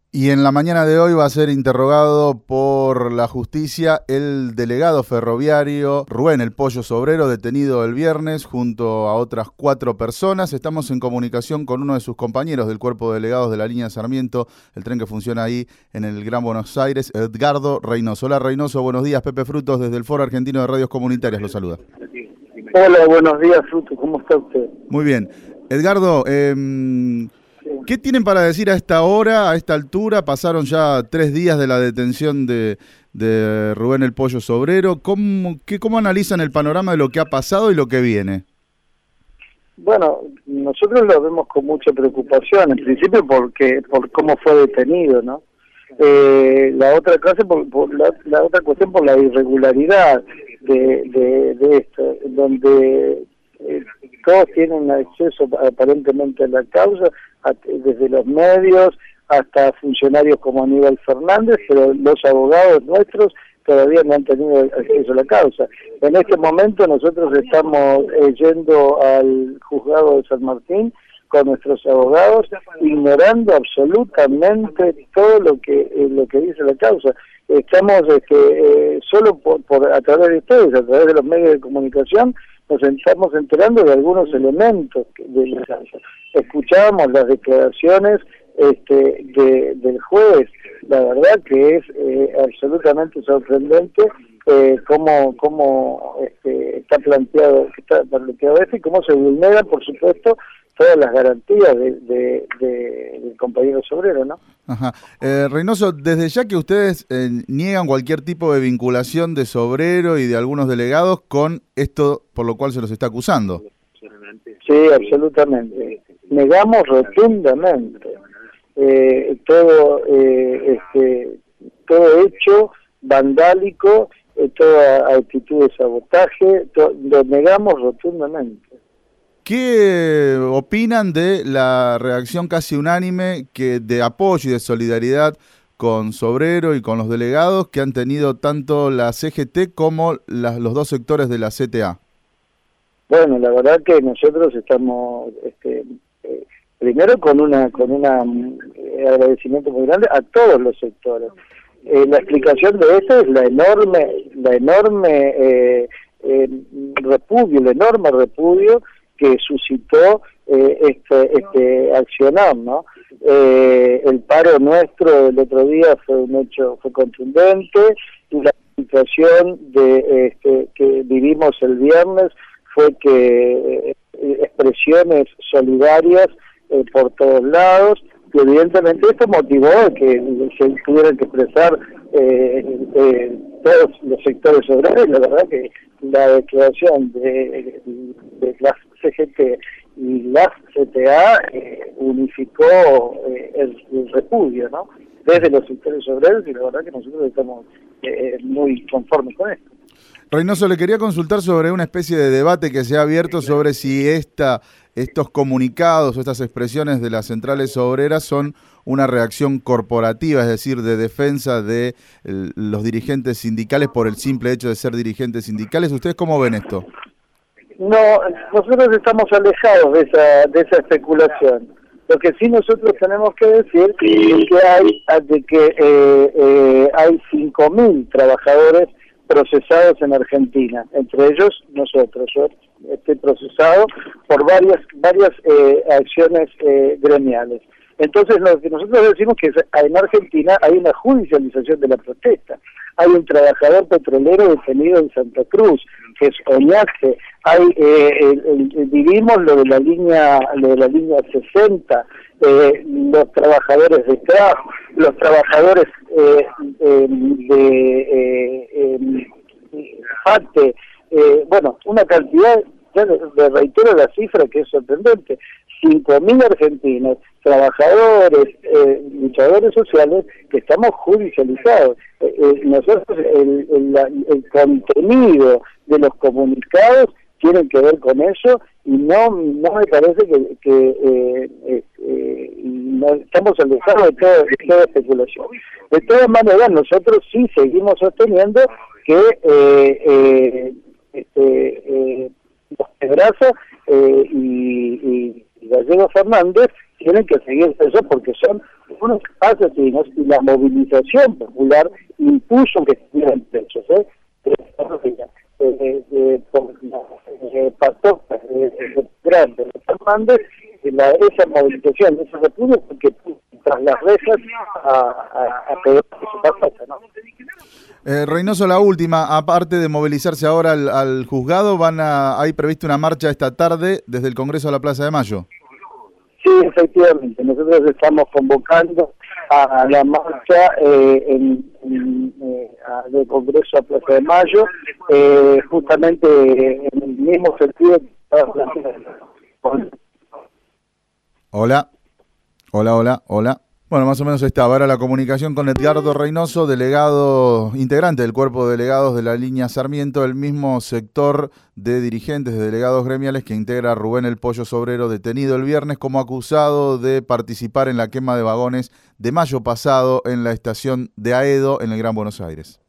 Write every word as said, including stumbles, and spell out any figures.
Y en la mañana de hoy va a ser interrogado por la justicia el delegado ferroviario Rubén El Pollo Sobrero, detenido el viernes junto a otras cuatro personas. Estamos en comunicación con uno de sus compañeros del cuerpo de delegados de la línea Sarmiento, el tren que funciona ahí en el Gran Buenos Aires, Edgardo Reynoso. Hola Reynoso, buenos días. Pepe Frutos desde el Foro Argentino de Radios Comunitarias lo saluda. Hola, buenos días, Frutos. ¿Cómo está usted? Muy bien. Edgardo, eh, ¿qué tienen para decir a esta hora, a esta altura? Pasaron ya tres días de la detención de, de Rubén El Pollo Sobrero. ¿Cómo, qué, ¿Cómo analizan el panorama de lo que ha pasado y lo que viene? Bueno, nosotros lo vemos con mucha preocupación, en principio porque por cómo fue detenido, ¿no? Eh, la otra cosa, por, por la, la otra cuestión por la irregularidad de, de, de esto, donde eh, todos tienen acceso aparentemente a la causa, a, desde los medios hasta funcionarios como Aníbal Fernández, pero los abogados nuestros todavía no han tenido acceso a la causa. En este momento nosotros estamos eh, yendo al juzgado de San Martín con nuestros abogados, ignorando absolutamente todo lo que eh, lo que dice la causa. Estamos este, eh, solo por, por a través de ustedes, a través de los medios de comunicación, nos estamos enterando de algunos elementos de la causa. Escuchábamos las declaraciones este, de, del juez. La verdad que es eh, absolutamente sorprendente eh, cómo, cómo este, está planteado está planteado esto y cómo se vulneran, por supuesto, todas las garantías de, de, de, del compañero Sobrero, ¿no? Ajá. Eh, Reynoso, desde ya que ustedes eh, niegan cualquier tipo de vinculación de Sobrero y de algunos delegados con esto por lo cual se los está acusando. Sí, absolutamente. Negamos rotundamente eh, todo eh, este todo hecho vandálico, eh, toda actitud de sabotaje, to, lo negamos rotundamente. ¿Qué opinan de la reacción casi unánime que de apoyo y de solidaridad con Sobrero y con los delegados que han tenido tanto la C G T como la, los dos sectores de la C T A? Bueno, la verdad que nosotros estamos este, eh, primero con una con una eh, agradecimiento muy grande a todos los sectores. Eh, la explicación de esto es la enorme la enorme eh, eh, repudio, el enorme repudio que suscitó eh, este este accionar, ¿no? Eh, el paro nuestro el otro día fue un hecho, fue contundente, y la situación de este, que vivimos el viernes fue que eh, expresiones solidarias eh, por todos lados, y evidentemente esto motivó que se tuvieran que expresar eh, eh, todos los sectores obreros, y la verdad que la declaración de, de la C G T y la C T A eh, unificó eh, el, el repudio, ¿no? Desde los sectores obreros, y la verdad que nosotros estamos eh, muy conformes con esto. Reynoso, le quería consultar sobre una especie de debate que se ha abierto sobre si esta, estos comunicados o estas expresiones de las centrales obreras son una reacción corporativa, es decir, de defensa de el, los dirigentes sindicales por el simple hecho de ser dirigentes sindicales. ¿Ustedes cómo ven esto? No, nosotros estamos alejados de esa, de esa especulación. Lo que sí nosotros tenemos que decir es que hay, de que eh, eh, hay cinco mil trabajadores procesados en Argentina, entre ellos nosotros. Yo estoy procesado por varias varias eh, acciones eh, gremiales. Entonces lo que nosotros decimos que en Argentina hay una judicialización de la protesta. Hay un trabajador petrolero detenido en Santa Cruz, que es Oñate. Hay eh, el, el, el, vivimos lo de la línea lo de la línea sesenta, eh, los trabajadores de C A F, los trabajadores eh, eh, de eh, eh, FATE, eh, bueno, una cantidad, ya le reitero la cifra que es sorprendente, cinco mil argentinos, trabajadores, eh, luchadores sociales, que estamos judicializados. Eh, eh, nosotros, el, el, el contenido de los comunicados tienen que ver con eso, y no no me parece que, que eh, eh, eh, no, estamos alejados de, todo, de toda especulación. De todas maneras, nosotros sí seguimos sosteniendo que eh, eh, este, eh, Pedraza eh, y, y Gallego Fernández tienen que seguir eso porque son unos espacios dignos y la movilización popular impuso que estuvieran presos, ¿eh? Eh, eh, por la eh, patojas eh, eh, grandes de Fernández, la, esa movilización, ese repudio, porque tras las rejas a, a, a pedir su patoja, ¿no? Eh, Reynoso, la última, aparte de movilizarse ahora al, al juzgado, van a, hay previsto una marcha esta tarde desde el Congreso a la Plaza de Mayo. Sí, efectivamente, nosotros estamos convocando a la marcha eh, en, en, eh, a, del Congreso a Plaza de Mayo, eh, justamente en el mismo sentido. Hola, hola, hola, hola. Bueno, más o menos estaba. Ahora la comunicación con Edgardo Reynoso, delegado, integrante del cuerpo de delegados de la línea Sarmiento, el mismo sector de dirigentes de delegados gremiales que integra Rubén el Pollo Sobrero, detenido el viernes como acusado de participar en la quema de vagones de mayo pasado en la estación de Aedo, en el Gran Buenos Aires.